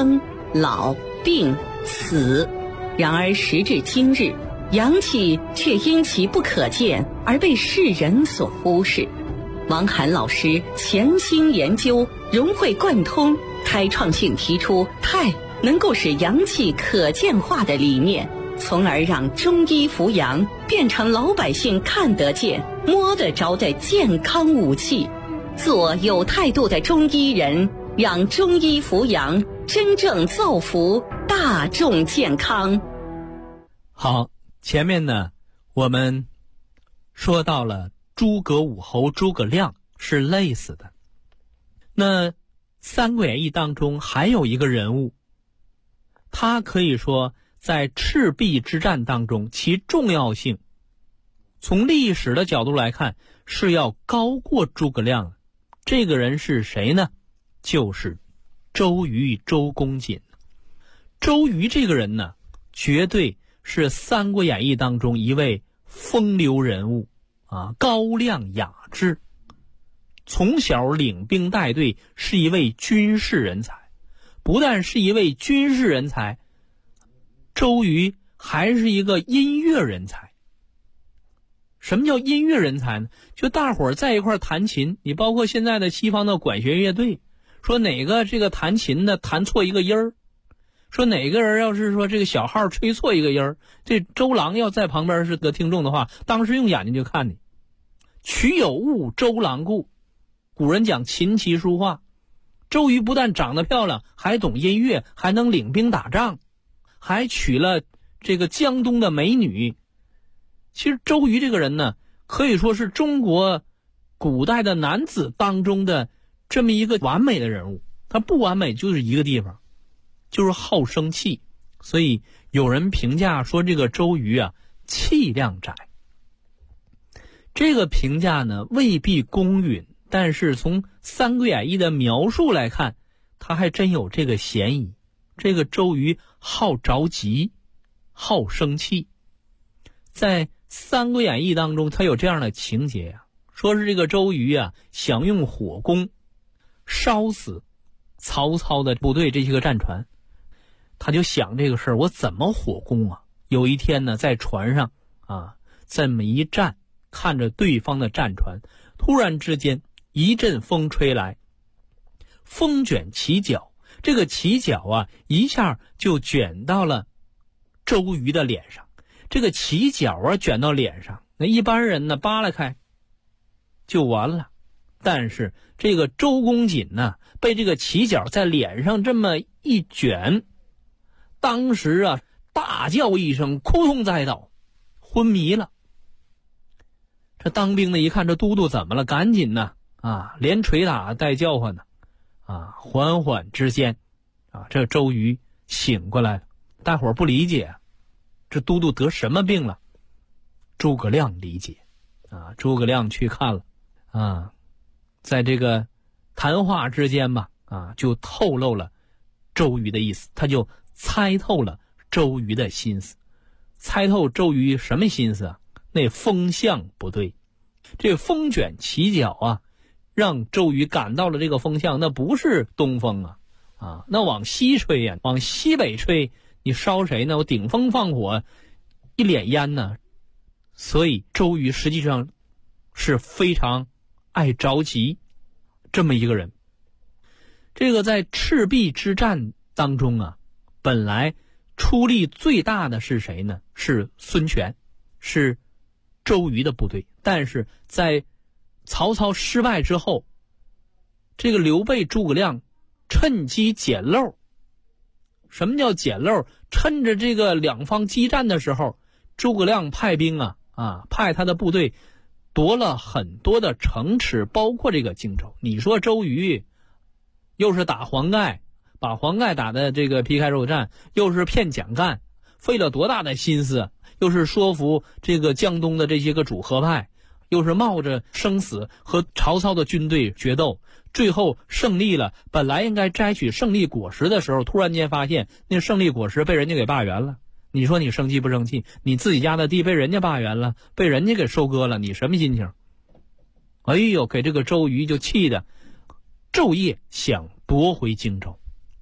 老、病、死。然而时至今日，阳气却因其不可见而被世人所忽视。王涵老师潜心研究，融会贯通，开创性提出太能够使阳气可见化的理念，从而让中医扶阳变成老百姓看得见、摸得着的健康武器。做有态度的中医人，让中医扶阳真正造福大众健康。 好，前面呢我们说到了诸葛武侯诸葛亮是累死的。那《三国演义》当中还有一个人物，他可以说在赤壁之战当中其重要性从历史的角度来看是要高过诸葛亮的。这个人是谁呢？就是周瑜，周公瑾。周瑜这个人呢，绝对是《三国演义》当中一位风流人物啊，高亮雅致，从小领兵带队，是一位军事人才。不但是一位军事人才，周瑜还是一个音乐人才。什么叫音乐人才呢？就大伙儿在一块弹琴，你包括现在的西方的管弦乐队，说哪个这个弹琴的弹错一个音儿，说哪个人要是说这个小号吹错一个音儿，这周郎要在旁边是个听众的话，当时用眼睛就看你。曲有误，周郎顾。古人讲琴棋书画，周瑜不但长得漂亮，还懂音乐，还能领兵打仗，还娶了这个江东的美女。其实周瑜这个人呢，可以说是中国古代的男子当中的这么一个完美的人物。他不完美就是一个地方，就是好生气。所以有人评价说这个周瑜啊，气量窄。这个评价呢未必公允，但是从《三国演义》的描述来看，他还真有这个嫌疑。这个周瑜好着急，好生气。在《三国演义》当中，他有这样的情节呀，说是这个周瑜啊，想用火攻烧死曹操的部队这些个战船。他就想这个事儿，我怎么火攻啊？有一天呢，在船上啊，这么一站，看着对方的战船，突然之间一阵风吹来，风卷旗角，这个旗角啊一下就卷到了周瑜的脸上。这个旗角啊卷到脸上，那一般人呢扒拉开就完了，但是这个周公瑾呢，被这个旗角在脸上这么一卷，当时啊大叫一声，扑通栽倒，昏迷了。这当兵的一看这都督怎么了，赶紧呢啊，连捶打带叫唤呢啊，缓缓之间啊，这周瑜醒过来了。大伙儿不理解，这都督得什么病了？诸葛亮理解啊，诸葛亮去看了啊，在这个谈话之间吧啊，就透露了周瑜的意思，他就猜透了周瑜的心思。猜透周瑜什么心思啊？那风向不对，这风卷旗角啊，让周瑜感到了这个风向，那不是东风啊，那往西吹呀，往西北吹，你烧谁呢？我顶风放火，一脸烟呢。所以周瑜实际上是非常爱着急这么一个人。这个在赤壁之战当中啊，本来出力最大的是谁呢？是孙权，是周瑜的部队。但是在曹操失败之后，这个刘备诸葛亮趁机捡漏。什么叫捡漏？趁着这个两方激战的时候，诸葛亮派兵派他的部队夺了很多的城池，包括这个荆州。你说周瑜又是打黄盖，把黄盖打的这个皮开肉绽，又是骗蒋干，费了多大的心思，又是说服这个江东的这些个主和派，又是冒着生死和曹操的军队决斗，最后胜利了。本来应该摘取胜利果实的时候，突然间发现那胜利果实被人家给罢园了。你说你生气不生气？你自己家的地被人家罢园了，被人家给收割了，你什么心情？哎呦，给这个周瑜就气的昼夜想夺回荆州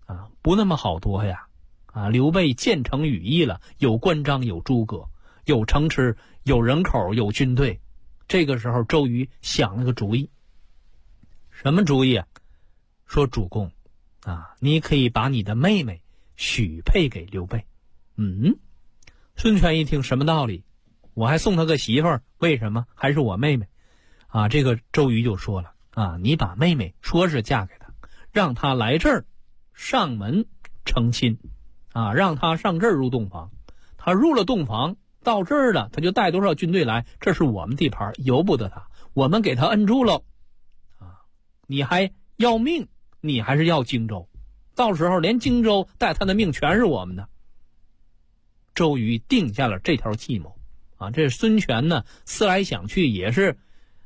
不那么好多呀。刘备建成羽翼了，有关张，有诸葛，有城池，有人口，有军队。这个时候周瑜想了个主意。什么主意啊？说主公你可以把你的妹妹许配给刘备。孙权一听，什么道理？我还送他个媳妇儿，为什么还是我妹妹？这个周瑜就说了你把妹妹说是嫁给他，让他来这儿上门成亲让他上这儿入洞房。他入了洞房，到这儿了，他就带多少军队来，这是我们地盘，由不得他，我们给他摁住了你还要命，你还是要荆州，到时候连荆州带他的命全是我们的。周瑜定下了这条计谋这孙权呢思来想去也是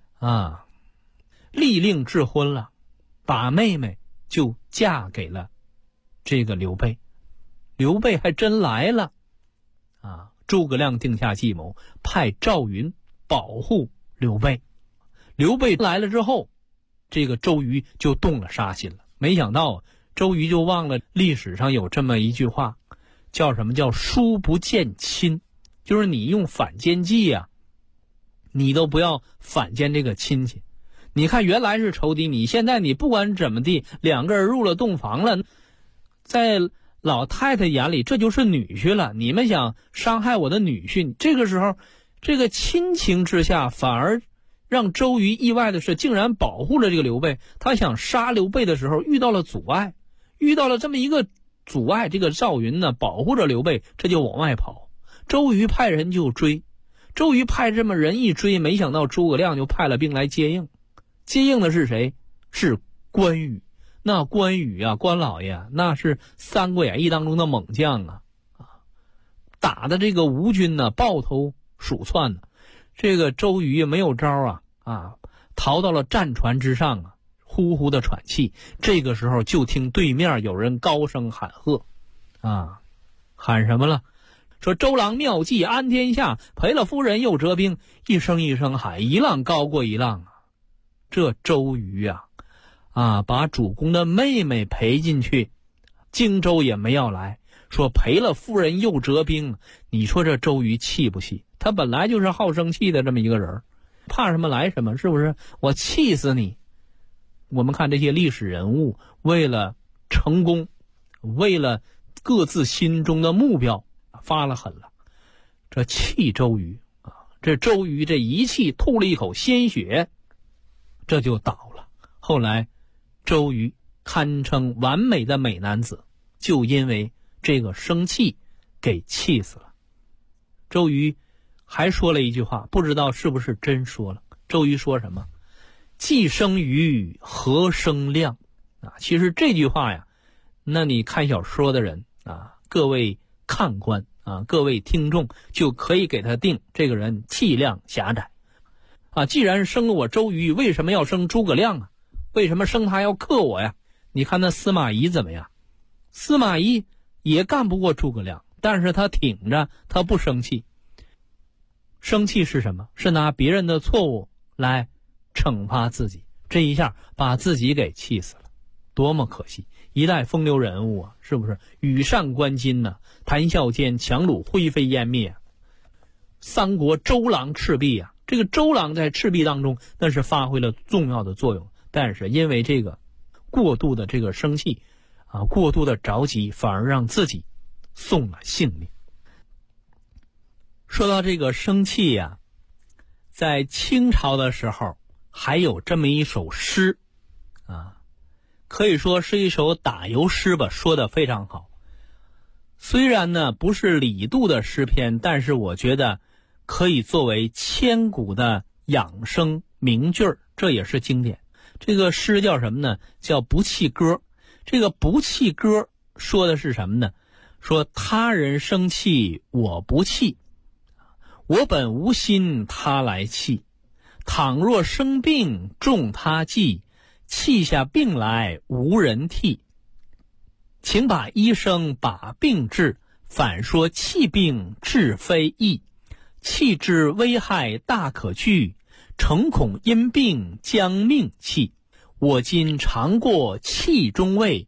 立令智昏了，把妹妹就嫁给了这个刘备。刘备还真来了诸葛亮定下计谋，派赵云保护刘备。刘备来了之后，这个周瑜就动了杀心了。没想到周瑜就忘了历史上有这么一句话，叫什么？叫疏不见亲。就是你用反间计你都不要反间这个亲戚。你看原来是仇敌，你现在你不管怎么地，两个人入了洞房了，在老太太眼里这就是女婿了，你们想伤害我的女婿。这个时候这个亲情之下，反而让周瑜意外的是竟然保护了这个刘备。他想杀刘备的时候遇到了阻碍，遇到了这么一个阻碍，这个赵云呢保护着刘备，这就往外跑。周瑜派人就追，周瑜派这么人一追，没想到诸葛亮就派了兵来接应。接应的是谁？是关羽。那关羽关老爷那是《三国演义》当中的猛将打的这个吴军抱头鼠窜这个周瑜没有招逃到了战船之上呼呼的喘气。这个时候就听对面有人高声喊喝喊什么了？说周郎妙计安天下，赔了夫人又折兵，一声一声喊，一浪高过一浪这周瑜把主公的妹妹赔进去，荆州也没要来，说赔了夫人又折兵。你说这周瑜气不气？他本来就是好生气的这么一个人，怕什么来什么，是不是？我气死你！我们看这些历史人物，为了成功，为了各自心中的目标，发了狠了。这气周瑜这周瑜这一气吐了一口鲜血，这就倒了。后来周瑜堪称完美的美男子，就因为这个生气给气死了。周瑜还说了一句话，不知道是不是真说了。周瑜说什么？既生瑜，何生亮其实这句话那你看小说的人各位看官各位听众就可以给他定这个人气量狭窄既然生了我周瑜，为什么要生诸葛亮为什么生他要克我呀？你看那司马懿怎么样？司马懿也干不过诸葛亮，但是他挺着，他不生气。生气是什么？是拿别人的错误来惩罚自己，这一下把自己给气死了，多么可惜！一代风流人物是不是？羽扇纶巾谈笑间樯橹灰飞烟灭三国周郎赤壁这个周郎在赤壁当中那是发挥了重要的作用，但是因为这个过度的这个生气过度的着急，反而让自己送了性命。说到这个生气在清朝的时候还有这么一首诗可以说是一首打油诗吧，说得非常好。虽然呢不是李杜的诗篇，但是我觉得可以作为千古的养生名句，这也是经典。这个诗叫什么呢？叫不气歌。这个不气歌说的是什么呢？说他人生气我不气，我本无心他来气，倘若生病重他计，气下病来无人替。请把医生把病治，反说气病治非易。气之危害大可惧，诚恐因病将命弃。我今尝过气中味，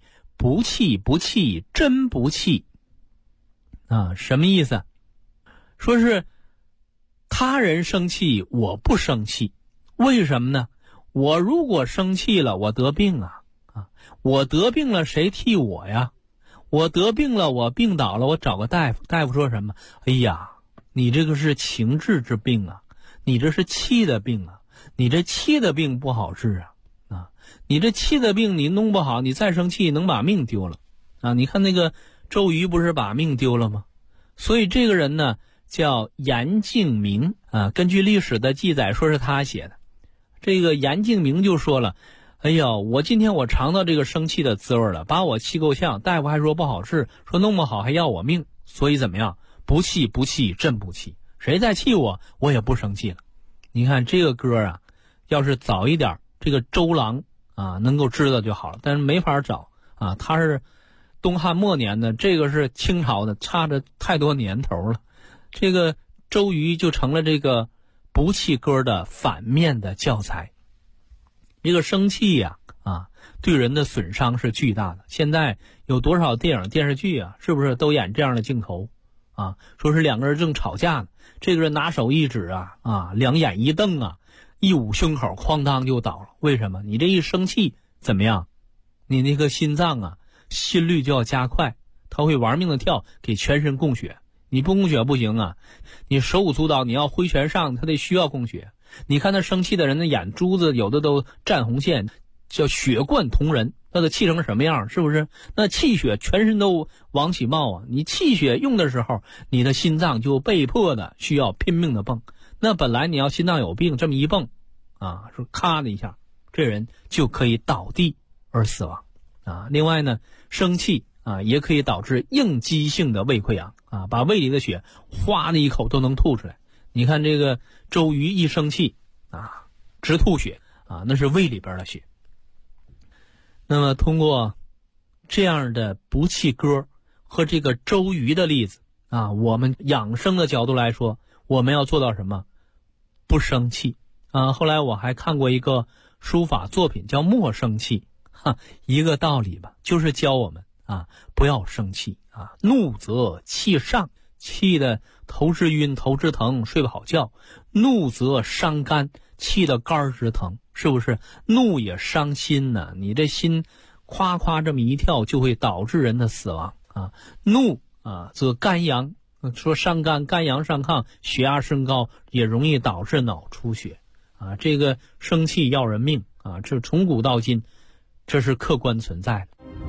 不气不气，真不气啊，什么意思？说是他人生气我不生气，为什么呢？我如果生气了，我得病啊，我得病了谁替我呀？我得病了，我病倒了，我找个大夫，大夫说什么？哎呀，你这个是情志之病啊，你这是气的病啊，你这气的病不好治啊，你这气的病你弄不好，你再生气能把命丢了啊！你看那个周瑜不是把命丢了吗？所以这个人呢叫严敬明啊，根据历史的记载说是他写的。这个严敬明就说了，哎呦，我今天我尝到这个生气的滋味了，把我气够呛，大夫还说不好治，说弄不好还要我命，所以怎么样？不气不气，真不气，谁再气我，我也不生气了。你看这个歌啊，要是早一点，这个周郎啊能够知道就好了，但是没法找啊，他是东汉末年的，这个是清朝的，差着太多年头了。这个周瑜就成了这个不气歌的反面的教材。这个生气呀对人的损伤是巨大的。现在有多少电影电视剧啊，是不是都演这样的镜头啊？说是两个人正吵架呢，这个人拿手一指两眼一瞪一捂胸口，哐当就倒了。为什么？你这一生气怎么样？你那个心脏心率就要加快，他会玩命的跳，给全身供血。你不供血不行啊，你手舞足蹈，你要挥拳上，他得需要供血。你看那生气的人的眼珠子有的都占红线，叫血贯瞳仁，那个气成什么样，是不是？那气血全身都往起冒你气血用的时候，你的心脏就被迫的需要拼命的蹦。那本来你要心脏有病，这么一蹦说咔的一下，这人就可以倒地而死亡另外呢，生气也可以导致应激性的胃溃疡把胃里的血哗的一口都能吐出来。你看这个周瑜一生气直吐血那是胃里边的血。那么通过这样的不气歌和这个周瑜的例子我们养生的角度来说，我们要做到什么？不生气后来我还看过一个书法作品叫莫生气一个道理吧，就是教我们不要生气怒则气上，气的头直晕头直疼睡不好觉；怒则伤肝，气的肝直疼，是不是？怒也伤心呢，你这心夸夸这么一跳，就会导致人的死亡怒则肝阳，说伤肝，肝阳上亢，血压升高，也容易导致脑出血这个生气要人命这从古到今这是客观存在的。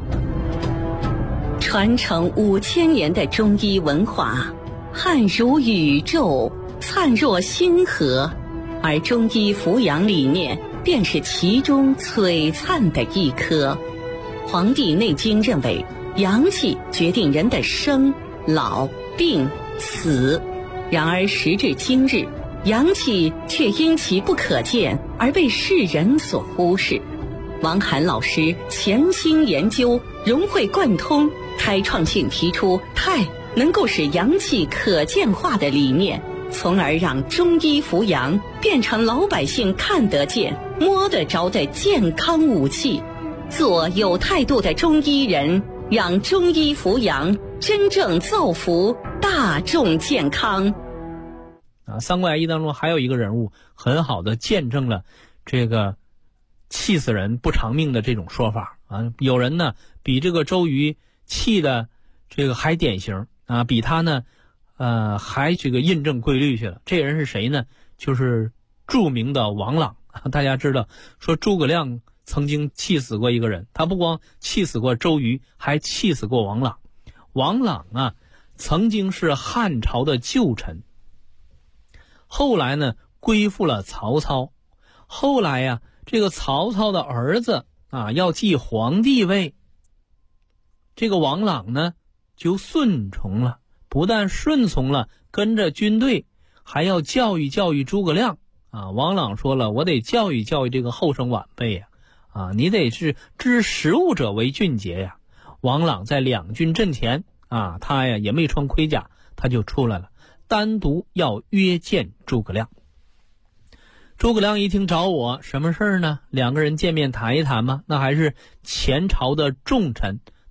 传承5000年的中医文化，汉如宇宙，灿若星河，而中医扶阳理念便是其中璀璨的一颗。《黄帝内经》认为，阳气决定人的生、老、病、死。然而时至今日，阳气却因其不可见而被世人所忽视。王涵老师潜心研究，融会贯通，开创性提出太能够使阳气可见化的理念，从而让中医扶阳变成老百姓看得见、摸得着的健康武器。做有态度的中医人，让中医扶阳真正造福大众健康。 三国演义当中还有一个人物很好的见证了这个气死人不偿命的这种说法有人呢比这个周瑜气的这个还典型比他呢还这个印证规律去了。这人是谁呢？就是著名的王朗大家知道说诸葛亮曾经气死过一个人，他不光气死过周瑜，还气死过王朗。王朗曾经是汉朝的旧臣，后来呢归附了曹操。后来这个曹操的儿子要继皇帝位，这个王朗呢就顺从了，不但顺从了，跟着军队，还要教育教育诸葛亮王朗说了，我得教育教育这个后生晚辈你得是知时务者为俊杰呀。王朗在两军阵前他也没穿盔甲，他就出来了，单独要约见诸葛亮。诸葛亮一听找我，什么事儿呢？两个人见面谈一谈吗？那还是前朝的重臣，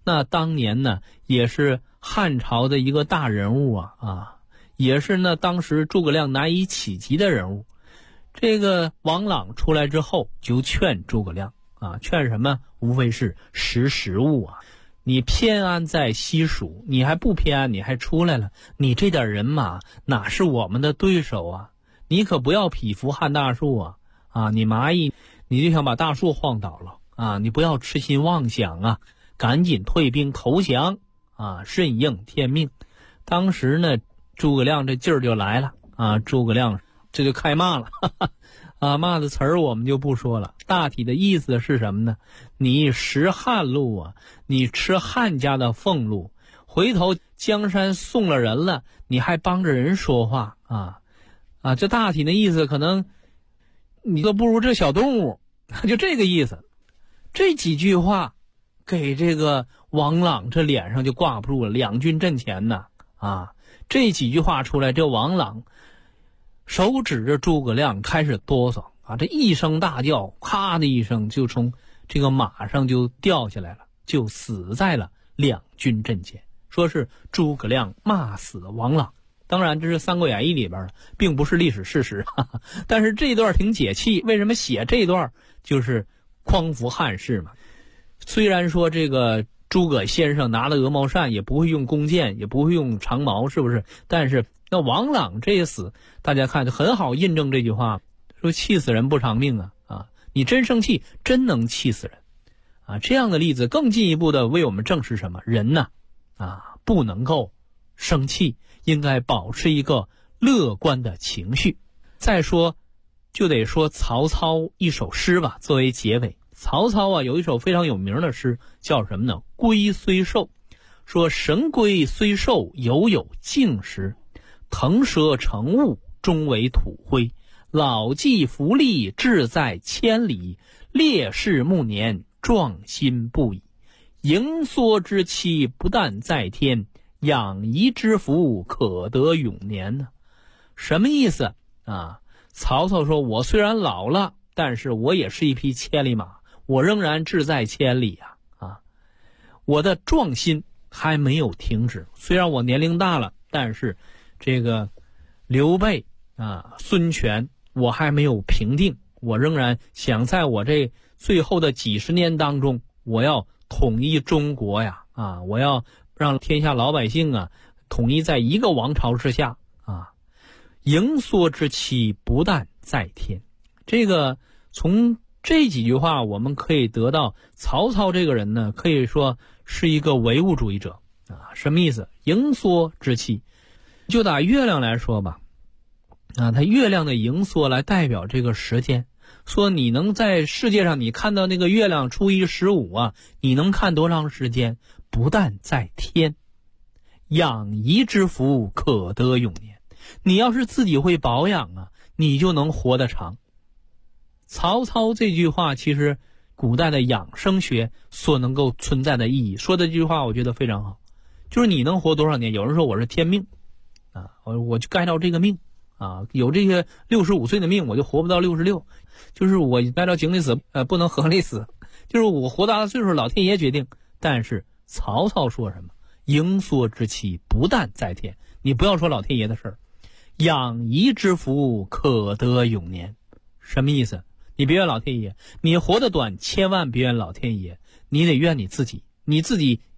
那当年呢也是汉朝的一个大人物也是呢当时诸葛亮难以企及的人物。这个王朗出来之后就劝诸葛亮劝什么？无非是食物你偏安在西蜀，你还不偏安，你还出来了，你这点人马哪是我们的对手你可不要匹夫撼大树你蚂蚁你就想把大树晃倒了你不要痴心妄想赶紧退兵投降顺应天命。当时呢诸葛亮这劲儿就来了诸葛亮这就开骂了骂的词儿我们就不说了，大体的意思是什么呢？你食汉禄你吃汉家的俸禄，回头江山送了人了，你还帮着人说话这大体的意思可能你都不如这小动物，就这个意思。这几句话给这个王朗这脸上就挂不住了，两军阵前这几句话出来，这王朗手指着诸葛亮开始哆嗦这一声大叫，咔的一声就从这个马上就掉下来了，就死在了两军阵前。说是诸葛亮骂死王朗，当然这是《三国演义》里边的，并不是历史事实但是这段挺解气，为什么写这段？就是匡扶汉室嘛。虽然说这个诸葛先生拿了鹅毛扇，也不会用弓箭，也不会用长矛，是不是？但是那王朗这一死，大家看就很好印证这句话，说气死人不偿命你真生气真能气死人这样的例子更进一步的为我们证实什么？人呢不能够生气，应该保持一个乐观的情绪。再说就得说曹操一首诗吧，作为结尾。曹操有一首非常有名的诗，叫什么呢？龟虽寿。说神龟虽寿，犹有竟时，腾蛇乘雾，终为土灰。老骥伏枥，志在千里，烈士暮年，壮心不已。盈缩之期，不但在天，养怡之福，可得永年什么意思曹操说，我虽然老了，但是我也是一匹千里马，我仍然志在千里我的壮心还没有停止。虽然我年龄大了，但是这个刘备孙权我还没有平定，我仍然想在我这最后的几十年当中，我要统一中国我要让天下老百姓统一在一个王朝之下盈缩之期，不但在天。这个从这几句话我们可以得到，曹操这个人呢，可以说是一个唯物主义者什么意思？盈缩之期，就打月亮来说吧它月亮的盈缩来代表这个时间，说你能在世界上你看到那个月亮初一15你能看多长时间？不但在天，养怡之福，可得永年。你要是自己会保养你就能活得长。曹操这句话其实古代的养生学所能够存在的意义，说的这句话我觉得非常好，就是你能活多少年？有人说我是天命我就该到这个命有这个65岁的命，我就活不到66，就是我该到井里死不能河里死，就是我活大的岁数老天爷决定。但是曹操说什么？盈缩之期，不但在天，你不要说老天爷的事儿。养怡之福，可得永年。什么意思？你别怨老天爷，你活得短，千万别怨老天爷，你得怨你自己。你自己